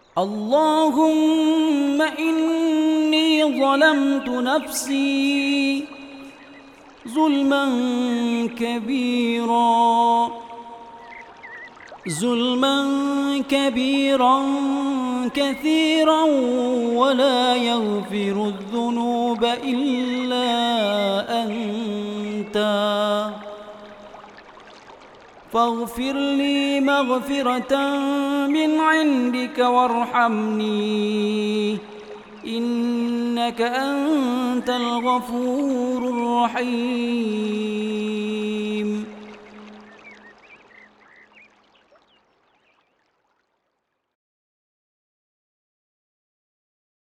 اللهم إني ظلمت نفسي ظلما كبيرا كثيرا ولا يغفر الذنوب إلا أنت فاغفر لي مغفرة من عندك وارحمني إنك أنت الغفور الرحيم.